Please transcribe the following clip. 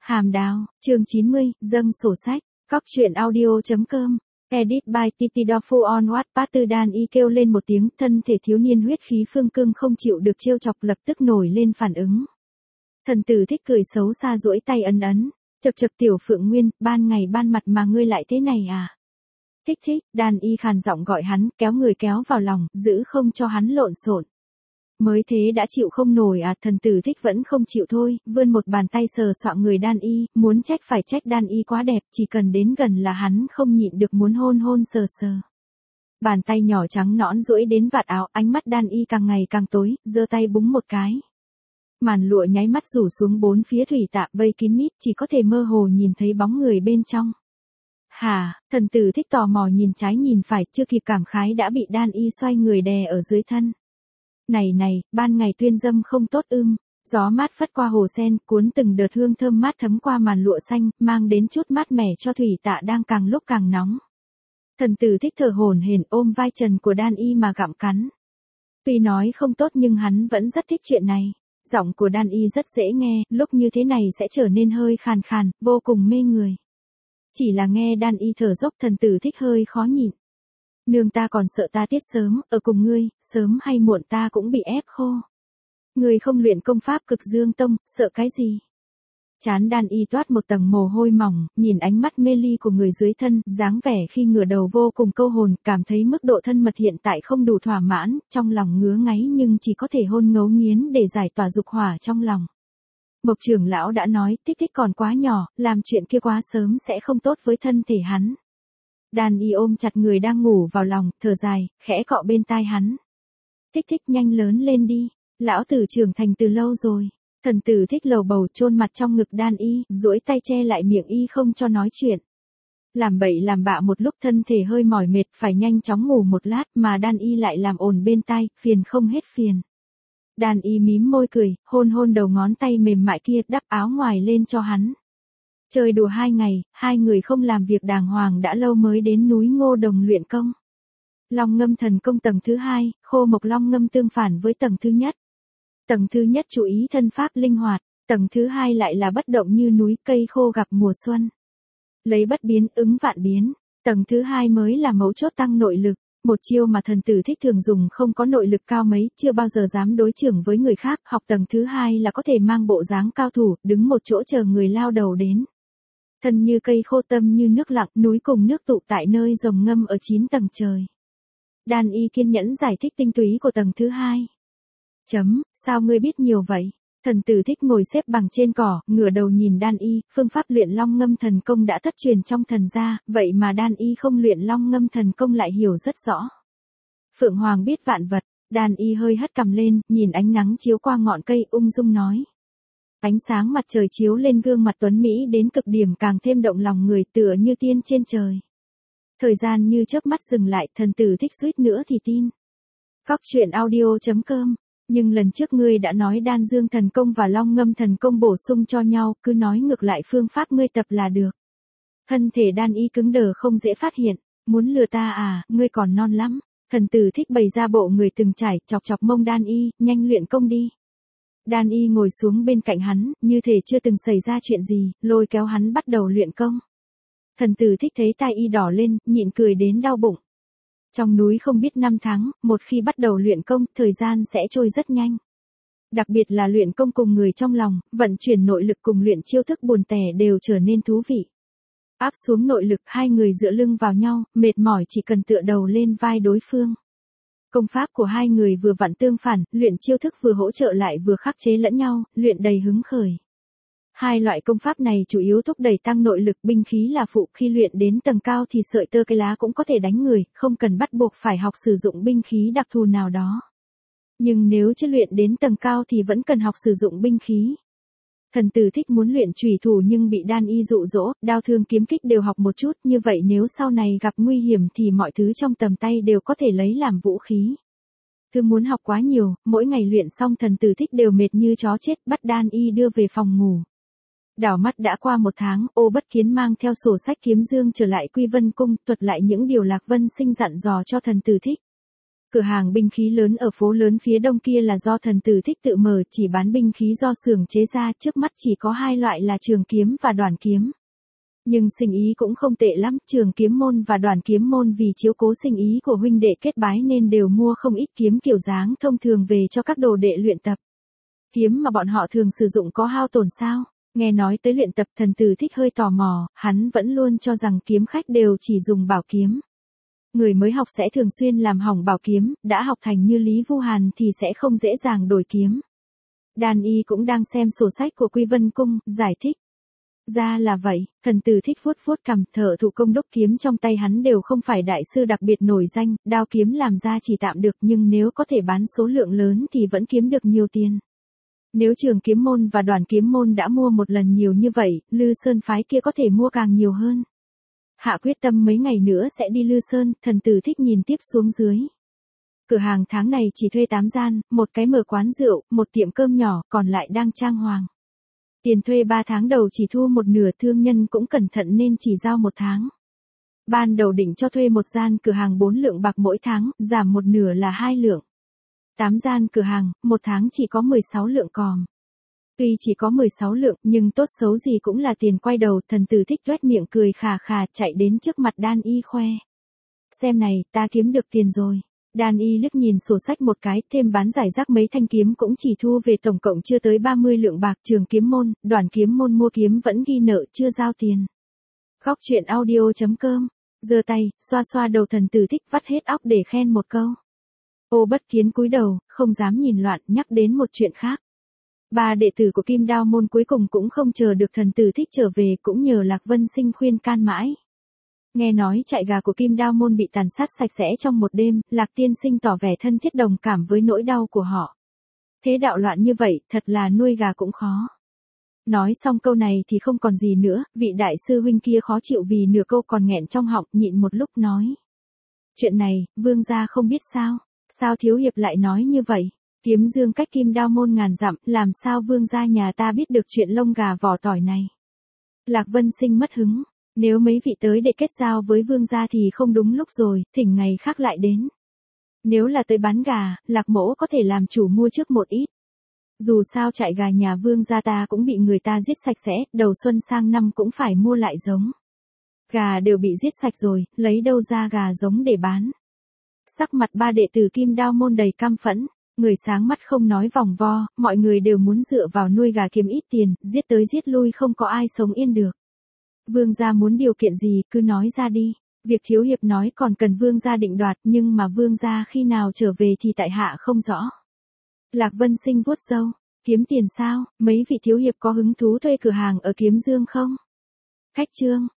Hàm Đào, chương 90, dâng sổ sách, Cóc truyện audio.com, edit by Titidofu on Wattpad. Từ đàn y kêu lên một tiếng, thân thể thiếu niên huyết khí phương cương không chịu được trêu chọc lập tức nổi lên phản ứng. Thần tử thích cười xấu xa duỗi tay ấn ấn, chậc chậc tiểu Phượng Nguyên, ban ngày ban mặt mà ngươi lại thế này à? Thích thích, đàn y khàn giọng gọi hắn, kéo người kéo vào lòng, giữ không cho hắn lộn xộn. Mới thế đã chịu không nổi à? Thần tử thích vẫn không chịu thôi, vươn một bàn tay sờ soạng người đan y, muốn trách phải trách đan y quá đẹp, chỉ cần đến gần là hắn không nhịn được muốn hôn hôn sờ sờ. Bàn tay nhỏ trắng nõn duỗi đến vạt áo, ánh mắt đan y càng ngày càng tối, giơ tay búng một cái. Màn lụa nháy mắt rủ xuống bốn phía thủy tạ vây kín mít, chỉ có thể mơ hồ nhìn thấy bóng người bên trong. Hả? Thần tử thích tò mò nhìn trái nhìn phải, chưa kịp cảm khái đã bị đan y xoay người đè ở dưới thân. Này, ban ngày tuyên dâm không tốt ưm. Gió mát phất qua hồ sen, cuốn từng đợt hương thơm mát thấm qua màn lụa xanh, mang đến chút mát mẻ cho thủy tạ đang càng lúc càng nóng. Thần tử thích thở hổn hển ôm vai trần của đan y mà gặm cắn. Tuy nói không tốt nhưng hắn vẫn rất thích chuyện này. Giọng của đan y rất dễ nghe, lúc như thế này sẽ trở nên hơi khàn khàn, vô cùng mê người. Chỉ là nghe đan y thở dốc thần tử thích hơi khó nhịn. Nương ta còn sợ ta tiết sớm, ở cùng ngươi, sớm hay muộn ta cũng bị ép khô. Ngươi không luyện công pháp Cực Dương Tông, sợ cái gì? Chán đan y toát một tầng mồ hôi mỏng, nhìn ánh mắt mê ly của người dưới thân, dáng vẻ khi ngửa đầu vô cùng câu hồn, cảm thấy mức độ thân mật hiện tại không đủ thỏa mãn, trong lòng ngứa ngáy nhưng chỉ có thể hôn ngấu nghiến để giải tỏa dục hỏa trong lòng. Mộc trưởng lão đã nói, thích thích còn quá nhỏ, làm chuyện kia quá sớm sẽ không tốt với thân thể hắn. Đan y ôm chặt người đang ngủ vào lòng, thở dài, khẽ cọ bên tai hắn. Thích thích nhanh lớn lên đi, lão tử trưởng thành từ lâu rồi. Thần tử thích lầu bầu chôn mặt trong ngực đan y, duỗi tay che lại miệng y không cho nói chuyện. Làm bậy làm bạ một lúc thân thể hơi mỏi mệt phải nhanh chóng ngủ một lát mà đan y lại làm ồn bên tai, phiền không hết phiền. Đan y mím môi cười, hôn hôn đầu ngón tay mềm mại kia đắp áo ngoài lên cho hắn. Chơi đùa 2 ngày, hai người không làm việc đàng hoàng đã lâu mới đến núi Ngô Đồng luyện công. Long ngâm thần công tầng thứ 2, khô mộc long ngâm tương phản với tầng thứ nhất. Tầng thứ nhất chú ý thân pháp linh hoạt, tầng thứ 2 lại là bất động như núi cây khô gặp mùa xuân. Lấy bất biến ứng vạn biến, tầng thứ 2 mới là mấu chốt tăng nội lực, một chiêu mà thần tử thích thường dùng không có nội lực cao mấy, chưa bao giờ dám đối chưởng với người khác, học tầng thứ 2 là có thể mang bộ dáng cao thủ, đứng một chỗ chờ người lao đầu đến. Thân như cây khô tâm như nước lặng, núi cùng nước tụ tại nơi rồng ngâm ở 9 tầng trời. Đan y kiên nhẫn giải thích tinh túy của tầng thứ 2. Sao ngươi biết nhiều vậy? Thần tử thích ngồi xếp bằng trên cỏ, ngửa đầu nhìn đan y, phương pháp luyện long ngâm thần công đã thất truyền trong thần gia, vậy mà đan y không luyện long ngâm thần công lại hiểu rất rõ. Phượng Hoàng biết vạn vật, đan y hơi hất cằm lên, nhìn ánh nắng chiếu qua ngọn cây ung dung nói. Ánh sáng mặt trời chiếu lên gương mặt tuấn Mỹ đến cực điểm càng thêm động lòng người tựa như tiên trên trời. Thời gian như chớp mắt dừng lại, thần tử thích suýt nữa thì tin. Cóc truyện audio.com. Nhưng lần trước ngươi đã nói đan dương thần công và long ngâm thần công bổ sung cho nhau, cứ nói ngược lại phương pháp ngươi tập là được. Thân thể đan y cứng đờ không dễ phát hiện, muốn lừa ta à, ngươi còn non lắm. Thần tử thích bày ra bộ người từng trải, chọc chọc mông đan y, nhanh luyện công đi. Đan y ngồi xuống bên cạnh hắn, như thể chưa từng xảy ra chuyện gì, lôi kéo hắn bắt đầu luyện công. Thần tử thích thấy tai y đỏ lên, nhịn cười đến đau bụng. Trong núi không biết năm tháng, một khi bắt đầu luyện công, thời gian sẽ trôi rất nhanh. Đặc biệt là luyện công cùng người trong lòng, vận chuyển nội lực cùng luyện chiêu thức buồn tẻ đều trở nên thú vị. Áp xuống nội lực, hai người dựa lưng vào nhau, mệt mỏi chỉ cần tựa đầu lên vai đối phương. Công pháp của hai người vừa vặn tương phản, luyện chiêu thức vừa hỗ trợ lại vừa khắc chế lẫn nhau, luyện đầy hứng khởi. Hai loại công pháp này chủ yếu thúc đẩy tăng nội lực, binh khí là phụ, khi luyện đến tầng cao thì sợi tơ cây lá cũng có thể đánh người, không cần bắt buộc phải học sử dụng binh khí đặc thù nào đó. Nhưng nếu chưa luyện đến tầng cao thì vẫn cần học sử dụng binh khí. Thần tử thích muốn luyện chủy thủ nhưng bị đan y dụ dỗ, đao thương kiếm kích đều học một chút, như vậy nếu sau này gặp nguy hiểm thì mọi thứ trong tầm tay đều có thể lấy làm vũ khí. Cứ muốn học quá nhiều, mỗi ngày luyện xong thần tử thích đều mệt như chó chết, bắt đan y đưa về phòng ngủ. Đảo mắt đã qua 1 tháng, Ô Bất Kiến mang theo sổ sách kiếm dương trở lại Quy Vân Cung, thuật lại những điều Lạc Vân Sinh dặn dò cho thần tử thích. Cửa hàng binh khí lớn ở phố lớn phía đông kia là do thần tử thích tự mở, chỉ bán binh khí do xưởng chế ra, trước mắt chỉ có hai loại là trường kiếm và đoản kiếm. Nhưng sinh ý cũng không tệ lắm, trường kiếm môn và đoản kiếm môn vì chiếu cố sinh ý của huynh đệ kết bái nên đều mua không ít kiếm kiểu dáng thông thường về cho các đồ đệ luyện tập. Kiếm mà bọn họ thường sử dụng có hao tổn sao? Nghe nói tới luyện tập, thần tử thích hơi tò mò, hắn vẫn luôn cho rằng kiếm khách đều chỉ dùng bảo kiếm. Người mới học sẽ thường xuyên làm hỏng bảo kiếm, đã học thành như Lý Vu Hàn thì sẽ không dễ dàng đổi kiếm. Đan Y cũng đang xem sổ sách của Quy Vân Cung, giải thích. Ra là vậy, thần tử thích vuốt vuốt cằm, thợ thủ công đúc kiếm trong tay hắn đều không phải đại sư đặc biệt nổi danh, đao kiếm làm ra chỉ tạm được nhưng nếu có thể bán số lượng lớn thì vẫn kiếm được nhiều tiền. Nếu trường kiếm môn và đoàn kiếm môn đã mua một lần nhiều như vậy, Lư Sơn phái kia có thể mua càng nhiều hơn. Hạ quyết tâm mấy ngày nữa sẽ đi Lư Sơn, thần tử thích nhìn tiếp xuống dưới. Cửa hàng tháng này chỉ thuê 8 gian, một cái mở quán rượu, một tiệm cơm nhỏ, còn lại đang trang hoàng. Tiền thuê 3 tháng đầu chỉ thu một nửa, thương nhân cũng cẩn thận nên chỉ giao 1 tháng. Ban đầu định cho thuê một gian cửa hàng 4 lượng bạc mỗi tháng, giảm một nửa là 2 lượng. 8 gian cửa hàng, một tháng chỉ có 16 lượng còm. Tuy chỉ có 16 lượng, nhưng tốt xấu gì cũng là tiền quay đầu, thần tử thích tuét miệng cười khà khà chạy đến trước mặt Đan Y khoe. Xem này, ta kiếm được tiền rồi. Đan Y liếc nhìn sổ sách một cái, thêm bán giải rác mấy thanh kiếm cũng chỉ thu về tổng cộng chưa tới 30 lượng bạc, trường kiếm môn, đoàn kiếm môn mua kiếm vẫn ghi nợ chưa giao tiền. Khóc chuyện audio.com, giơ tay, xoa xoa đầu thần tử thích vắt hết óc để khen một câu. Ô Bất Kiến cúi đầu, không dám nhìn loạn, nhắc đến một chuyện khác. 3 đệ tử của Kim Đao môn cuối cùng cũng không chờ được thần tử thích trở về, cũng nhờ Lạc Vân Sinh khuyên can mãi. Nghe nói trại gà của Kim Đao môn bị tàn sát sạch sẽ trong một đêm, Lạc Tiên Sinh tỏ vẻ thân thiết đồng cảm với nỗi đau của họ. Thế đạo loạn như vậy, thật là nuôi gà cũng khó. Nói xong câu này thì không còn gì nữa, vị đại sư huynh kia khó chịu vì nửa câu còn nghẹn trong họng, nhịn một lúc nói. Chuyện này, vương gia không biết sao? Sao thiếu hiệp lại nói như vậy? Kiếm Dương cách Kim Đao môn ngàn dặm, làm sao vương gia nhà ta biết được chuyện lông gà vỏ tỏi này? Lạc Vân Sinh mất hứng. Nếu mấy vị tới để kết giao với vương gia thì không đúng lúc rồi, thỉnh ngày khác lại đến. Nếu là tới bán gà, Lạc mỗ có thể làm chủ mua trước một ít. Dù sao trại gà nhà vương gia ta cũng bị người ta giết sạch sẽ, đầu xuân sang năm cũng phải mua lại giống. Gà đều bị giết sạch rồi, lấy đâu ra gà giống để bán? Sắc mặt 3 đệ tử Kim Đao môn đầy căm phẫn, người sáng mắt không nói vòng vo, mọi người đều muốn dựa vào nuôi gà kiếm ít tiền, giết tới giết lui không có ai sống yên được. Vương gia muốn điều kiện gì, cứ nói ra đi. Việc thiếu hiệp nói còn cần vương gia định đoạt, nhưng mà vương gia khi nào trở về thì tại hạ không rõ. Lạc Vân Sinh vuốt râu, kiếm tiền sao, mấy vị thiếu hiệp có hứng thú thuê cửa hàng ở Kiếm Dương không? Khách trương,